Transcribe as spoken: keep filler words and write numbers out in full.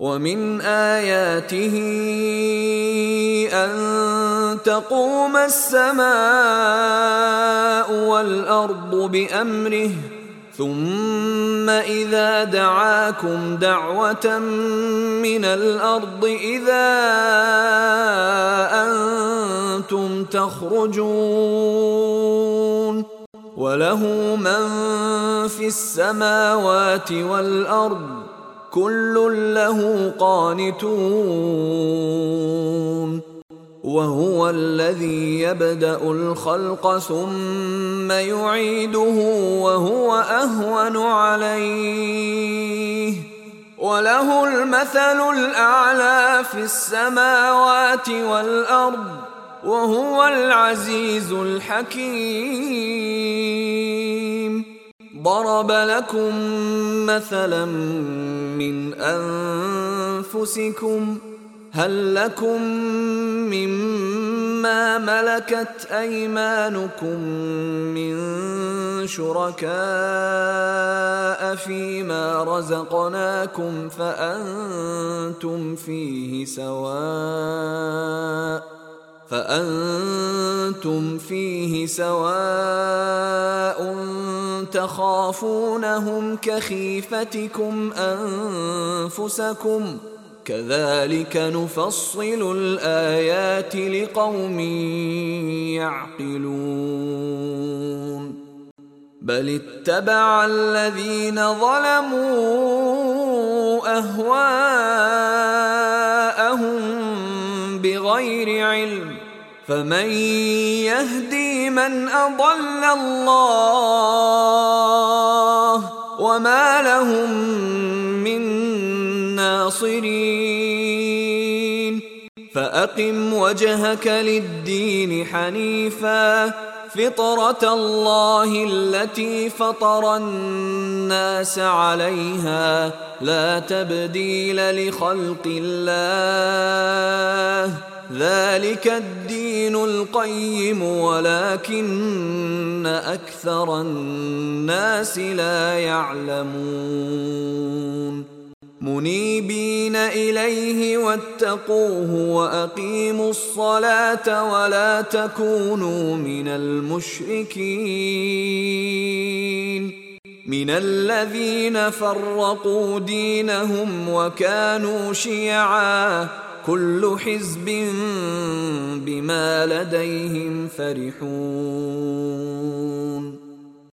ومن آياته أن تقوم السماء والأرض بأمره ثم إذا دعاكم دعوة من الأرض إذا أنتم تخرجون وله من في السماوات والأرض كل له قانتون وهو الذي يبدأ الخلق ثم يعيده وهو أهون عليه وله المثل الأعلى في السماوات والأرض وهو العزيز الحكيم. ضرب لكم مثلا من أنفسكم هل لكم مما ملكت أيمانكم من شركاء فيما رزقناكم فأنتم فيه سواء فأنتم فيه سواء تخافونهم كخيفتكم أنفسكم كذلك نفصل الآيات لقوم يعقلون. بل اتبع الذين ظلموا أهواءهم بغير علم فمن يهدي من أضل الله وما لهم من ناصرين. فأقم وجهك للدين حنيفا فطرة الله التي فطر الناس عليها لا تبديل لخلق الله ذلك الدين القيم ولكن أكثر الناس لا يعلمون. منيبين إليه واتقوه وأقيموا الصلاة ولا تكونوا من المشركين من الذين فرقوا دينهم وكانوا شيعا كل حزب بما لديهم فرحون.